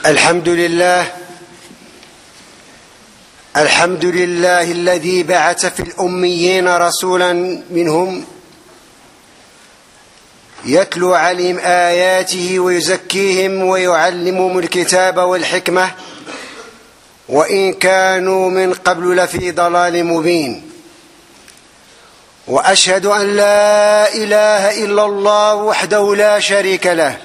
الحمد لله الذي بعث في الأميين رسولا منهم يتلو عليهم آياته ويزكيهم ويعلمهم الكتاب والحكمة وإن كانوا من قبل لفي ضلال مبين. وأشهد أن لا إله إلا الله وحده لا شريك له،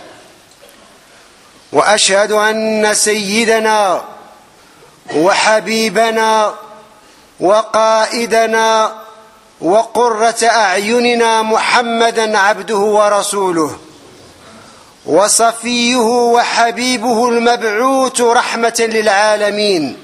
وأشهد أن سيدنا وحبيبنا وقائدنا وقرة أعيننا محمدا عبده ورسوله وصفيه وحبيبه المبعوث رحمة للعالمين.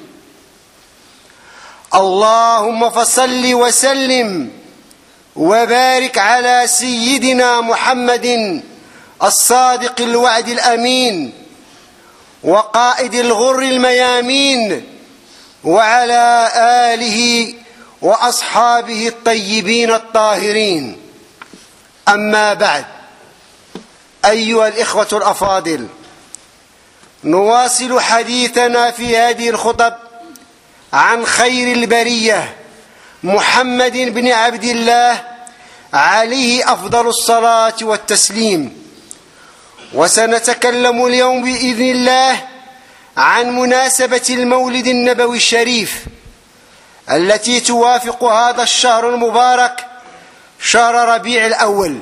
اللهم فصل وسلم وبارك على سيدنا محمد الصادق الوعد الأمين وقائد الغر الميامين، وعلى آله وأصحابه الطيبين الطاهرين. أما بعد، أيها الإخوة الأفاضل، نواصل حديثنا في هذه الخطب عن خير البرية محمد بن عبد الله عليه أفضل الصلاة والتسليم. وسنتكلم اليوم بإذن الله عن مناسبة المولد النبوي الشريف التي توافق هذا الشهر المبارك، شهر ربيع الأول.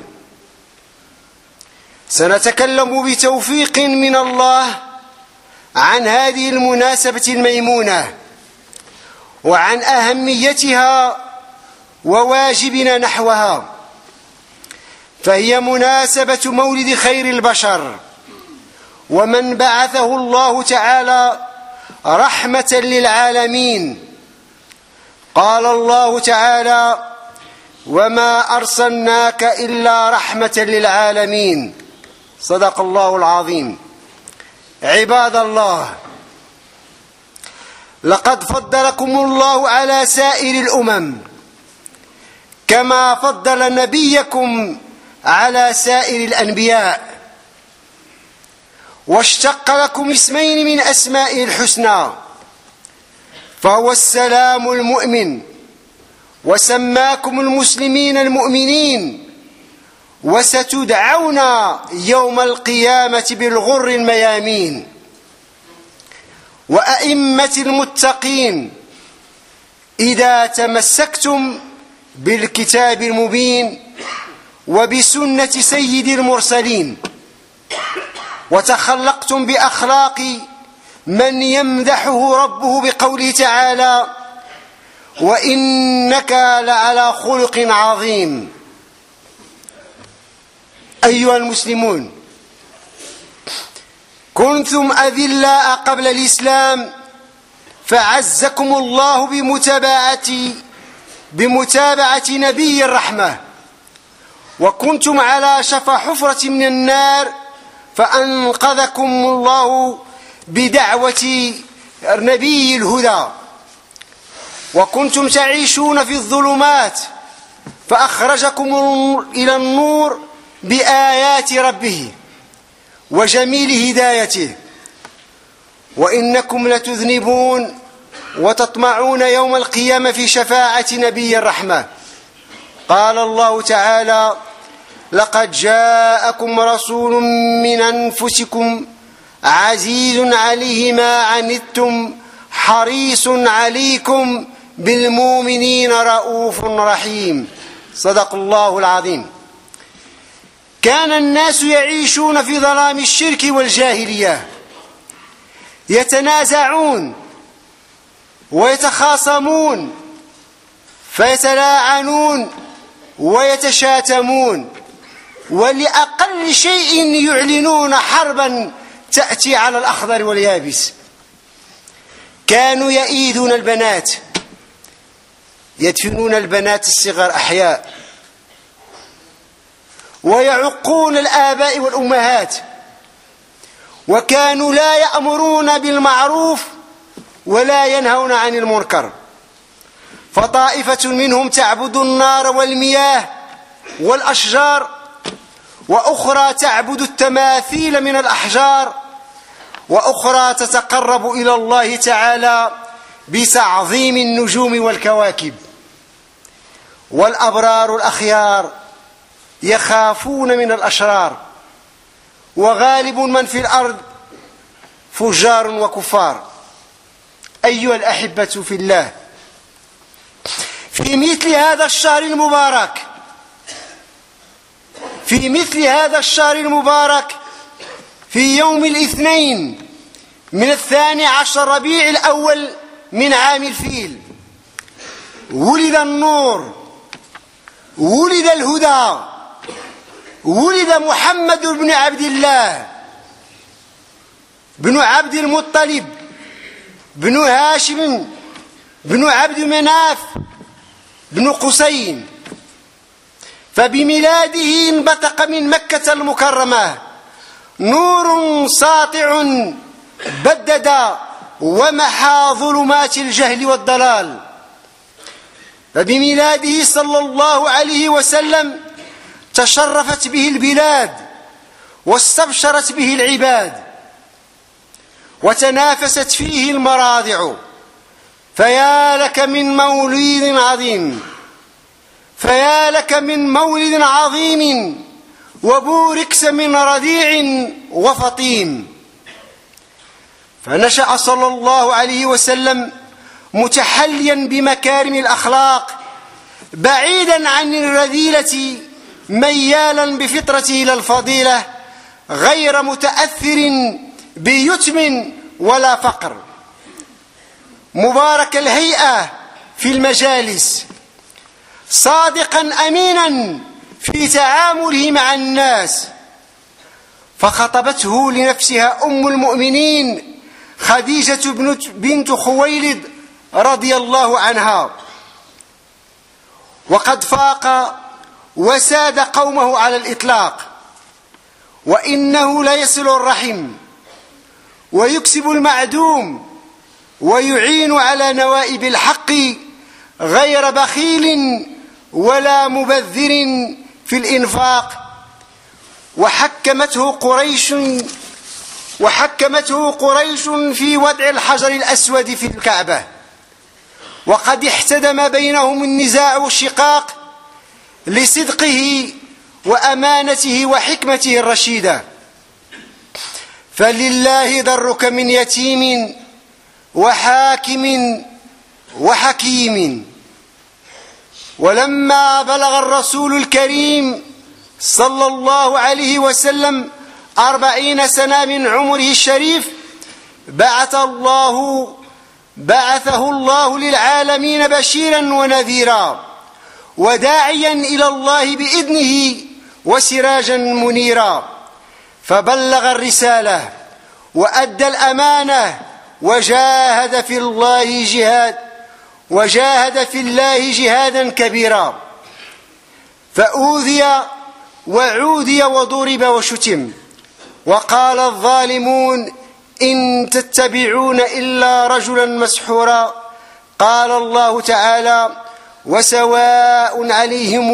سنتكلم بتوفيق من الله عن هذه المناسبة الميمونة وعن أهميتها وواجبنا نحوها، فهي مناسبة مولد خير البشر ومن بعثه الله تعالى رحمة للعالمين. قال الله تعالى: وما أرسلناك إلا رحمة للعالمين. صدق الله العظيم. عباد الله، لقد فضلكم الله على سائر الأمم كما فضل نبيكم على سائر الأنبياء، واشتق لكم اسمين من أسمائه الحسنى، فهو السلام المؤمن، وسماكم المسلمين المؤمنين، وستدعون يوم القيامة بالغر الميامين. وأئمة المتقين إذا تمسكتم بالكتاب المبين وبسنة سيد المرسلين وتخلقتم بأخلاق من يمدحه ربه بقوله تعالى: وإنك لعلى خلق عظيم. أيها المسلمون، كنتم أذلاء قبل الإسلام، فعزكم الله بمتابعة نبي الرحمة، وكنتم على شفا حفرة من النار فأنقذكم الله بدعوة نبي الهدى، وكنتم تعيشون في الظلمات فأخرجكم إلى النور بآيات ربه وجميل هدايته. وإنكم لتذنبون وتطمعون يوم القيامة في شفاعة نبي الرحمة. قال الله تعالى: لقد جاءكم رسول من أنفسكم عزيز عليه ما عنتم حريص عليكم بالمؤمنين رؤوف رحيم. صدق الله العظيم. كان الناس يعيشون في ظلام الشرك والجاهلية، يتنازعون ويتخاصمون فيتلاعنون ويتشاتمون، ولأقل شيء يعلنون حربا تأتي على الأخضر واليابس. كانوا يئيدون البنات، يدفنون البنات الصغار أحياء، ويعقون الآباء والأمهات، وكانوا لا يأمرون بالمعروف ولا ينهون عن المنكر. فطائفة منهم تعبد النار والمياه والأشجار، وأخرى تعبد التماثيل من الأحجار، وأخرى تتقرب إلى الله تعالى بتعظيم النجوم والكواكب. والأبرار الأخيار يخافون من الأشرار، وغالب من في الأرض فجار وكفار. أيها الأحبة في الله، في مثل هذا الشهر المبارك في يوم الاثنين من 12 ربيع الأول من عام الفيل، ولد النور، ولد الهدى، ولد محمد بن عبد الله بن عبد المطلب بن هاشم بن عبد مناف بن قسين. فبميلاده انبثق من مكة المكرمة نور ساطع بدد ومحى ظلمات الجهل والضلال. فبميلاده صلى الله عليه وسلم تشرفت به البلاد واستبشرت به العباد، وتنافست فيه المراضع. فيا لك من مولد عظيم، فيا لك من مولد عظيم، وبوركس من رضيع وفطيم. فنشأ صلى الله عليه وسلم متحليا بمكارم الأخلاق، بعيدا عن الرذيلة، ميالا بفطرته إلى الفضيلة، غير متأثر بيتم ولا فقر، مبارك الهيئة في المجالس، صادقا أمينا في تعامله مع الناس. فخطبته لنفسها أم المؤمنين خديجة بنت خويلد رضي الله عنها، وقد فاق وساد قومه على الإطلاق، وإنه ليصل الرحم ويكسب المعدوم ويعين على نوائب الحق، غير بخيل ولا مبذر في الإنفاق. وحكمته قريش في وضع الحجر الأسود في الكعبة، وقد احتدم بينهم النزاع والشقاق لصدقه وأمانته وحكمته الرشيدة. فلله ضرك من يتيم وحاكم وحكيم. ولما بلغ الرسول الكريم صلى الله عليه وسلم 40 سنة من عمره الشريف، بعثه الله للعالمين بشيرا ونذيرا، وداعيا إلى الله بإذنه وسراجا منيرا. فبلغ الرسالة وأدى الأمانة وجاهد في الله جهادا كبيرا. فأوذي وعودي وضرب وشتم، وقال الظالمون إن تتبعون إلا رجلا مسحورا. قال الله تعالى وسواء عليهم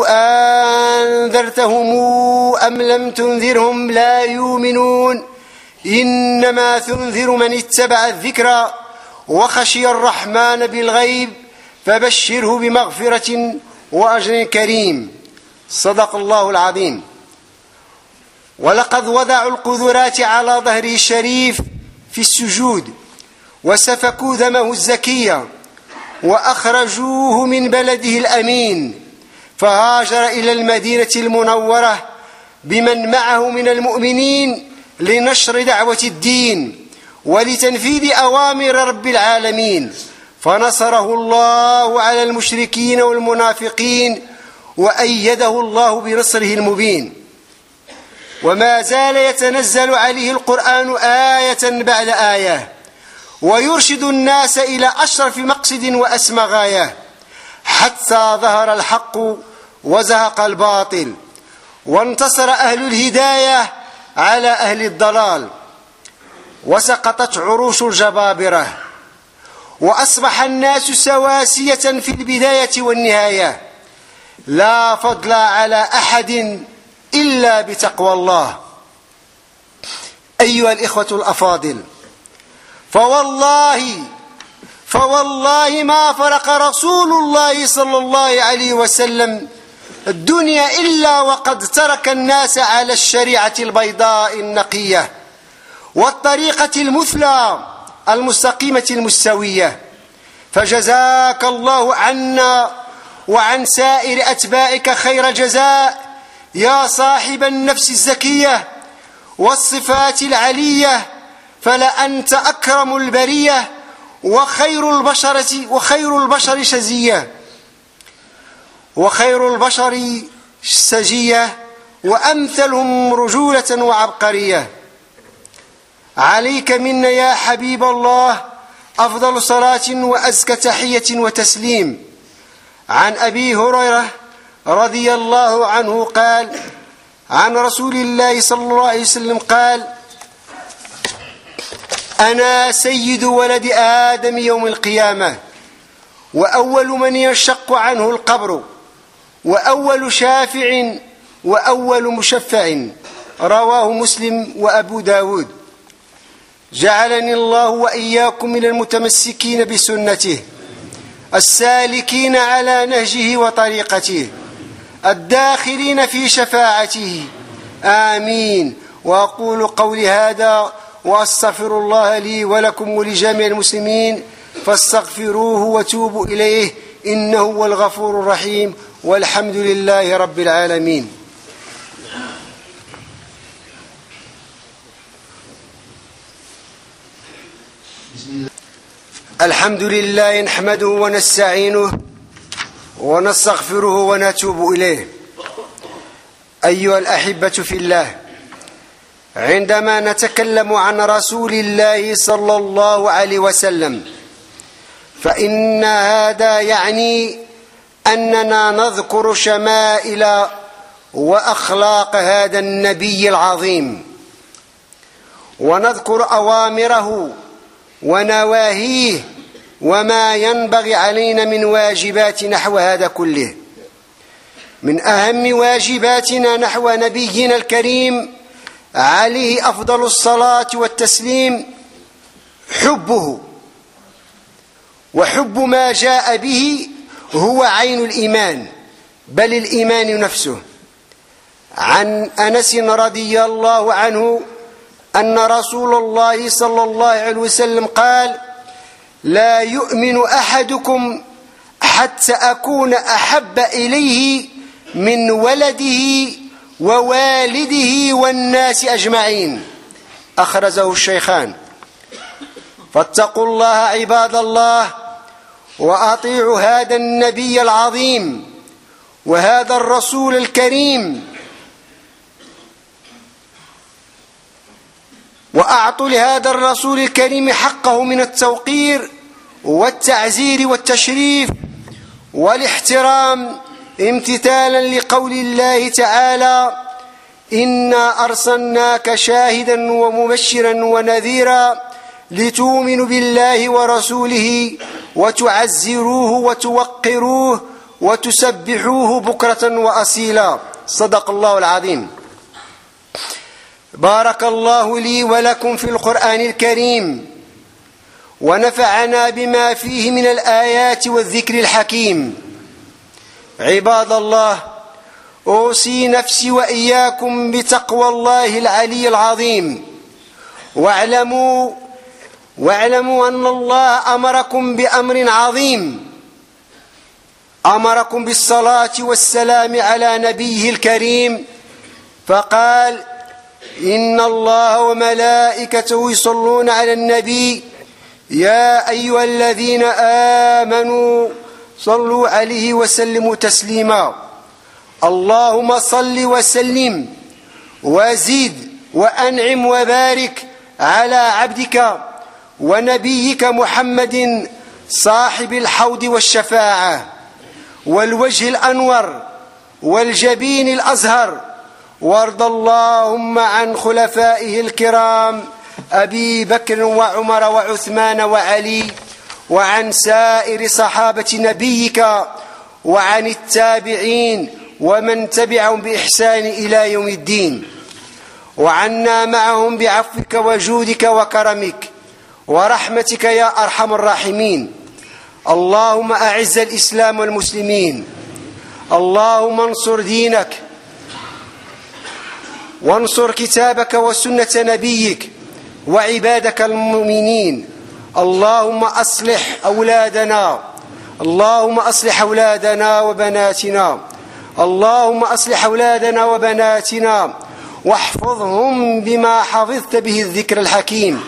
أنذرتهم أم لم تنذرهم لا يؤمنون إنما تنذر من اتبع الذكر وخشي الرحمن بالغيب فبشره بمغفرة وأجر كريم. صدق الله العظيم. ولقد وضعوا القذرات على ظهره الشريف في السجود وسفكوا دمه الزكي وأخرجوه من بلده الأمين، فهاجر إلى المدينة المنورة بمن معه من المؤمنين لنشر دعوة الدين ولتنفيذ أوامر رب العالمين، فنصره الله على المشركين والمنافقين وأيده الله بنصره المبين. وما زال يتنزل عليه القرآن آية بعد آية، ويرشد الناس إلى أشرف مقصد وأسمى غاية، حتى ظهر الحق وزهق الباطل، وانتصر أهل الهداية على أهل الضلال، وسقطت عروش الجبابرة، وأصبح الناس سواسية في البداية والنهاية، لا فضل على أحد إلا بتقوى الله. أيها الإخوة الأفاضل، فوالله ما فرق رسول الله صلى الله عليه وسلم الدنيا إلا وقد ترك الناس على الشريعة البيضاء النقية والطريقة المثلى المستقيمة المستوية. فجزاك الله عنا وعن سائر أتباعك خير جزاء يا صاحب النفس الزكية والصفات العلية، فلأنت أكرم البرية وخير البشر شزية سجية وأمثلهم رجولة وعبقرية. عليك منا يا حبيب الله أفضل صلاة وأزكى تحية وتسليم. عن أبي هريرة رضي الله عنه قال عن رسول الله صلى الله عليه وسلم قال: أنا سيد ولد آدم يوم القيامة، وأول من ينشق عنه القبر، وأول شافع وأول مشفع. رواه مسلم وأبو داود. جعلني الله وإياكم من المتمسكين بسنته السالكين على نهجه وطريقته الداخلين في شفاعته، آمين. وأقول قولي هذا وأستغفر الله لي ولكم ولجميع المسلمين، فاستغفروه وتوبوا إليه إنه هو الغفور الرحيم، والحمد لله رب العالمين. الحمد لله نحمده ونستعينه ونستغفره ونتوب إليه. أيها الأحبة في الله، عندما نتكلم عن رسول الله صلى الله عليه وسلم فإن هذا يعني أننا نذكر شمائل وأخلاق هذا النبي العظيم، ونذكر أوامره ونواهيه وما ينبغي علينا من واجبات نحو هذا كله. من أهم واجباتنا نحو نبينا الكريم عليه أفضل الصلاة والتسليم حبه، وحب ما جاء به هو عين الإيمان، بل الإيمان نفسه. عن أنس رضي الله عنه أن رسول الله صلى الله عليه وسلم قال: لا يؤمن أحدكم حتى أكون أحب إليه من ولده ووالده والناس أجمعين. أخرجه الشيخان. فاتقوا الله عباد الله، وأطيعوا هذا النبي العظيم وهذا الرسول الكريم، وأعطوا لهذا الرسول الكريم حقه من التوقير والتعزير والتشريف والاحترام، امتثالا لقول الله تعالى: إنا أرسلناك شاهدا ومبشرا ونذيرا لتؤمنوا بالله ورسوله وتعزروه وتوقروه وتسبحوه بكرة وأصيلا. صدق الله العظيم. بارك الله لي ولكم في القرآن الكريم، ونفعنا بما فيه من الآيات والذكر الحكيم. عباد الله، أوصي نفسي وإياكم بتقوى الله العلي العظيم، واعلموا أن الله أمركم بأمر عظيم، أمركم بالصلاة والسلام على نبيه الكريم، فقال: إن الله وملائكته يصلون على النبي يا أيها الذين آمنوا صلوا عليه وسلموا تسليما. اللهم صل وسلم وزد وأنعم وبارك على عبدك ونبيك محمد صاحب الحوض والشفاعة والوجه الأنور والجبين الأزهر، وارض اللهم عن خلفائه الكرام أبي بكر وعمر وعثمان وعلي، وعن سائر صحابة نبيك، وعن التابعين ومن تبعهم بإحسان إلى يوم الدين. وعنا معهم بعفوك وجودك وكرمك ورحمتك يا أرحم الراحمين. اللهم أعز الإسلام والمسلمين، اللهم انصر دينك وانصر كتابك وسنة نبيك وعبادك المؤمنين. اللهم أصلح أولادنا، اللهم أصلح أولادنا وبناتنا، اللهم أصلح أولادنا وبناتنا واحفظهم بما حفظت به الذكر الحكيم.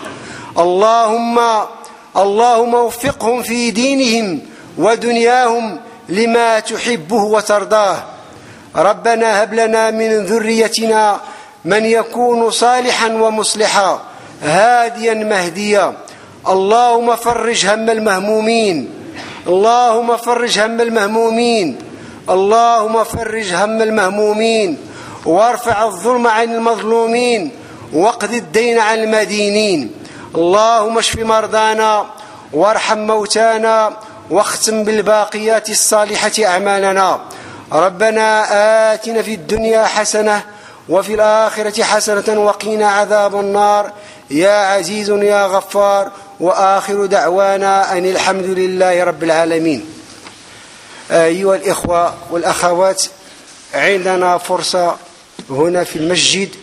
اللهم وفقهم في دينهم ودنياهم لما تحبه وترضاه. ربنا هب لنا من ذريتنا من يكون صالحا ومصلحا هاديا مهديا. اللهم فرج هم المهمومين، اللهم فرج هم المهمومين، اللهم فرج هم المهمومين، وارفع الظلم عن المظلومين، واقض الدين عن المدينين. اللهم اشف مرضانا وارحم موتانا، واختم بالباقيات الصالحة أعمالنا. ربنا آتنا في الدنيا حسنة وفي الآخرة حسنة وقنا عذاب النار يا عزيز يا غفار. وآخر دعوانا أن الحمد لله رب العالمين. أيها الإخوة والأخوات، عندنا فرصة هنا في المسجد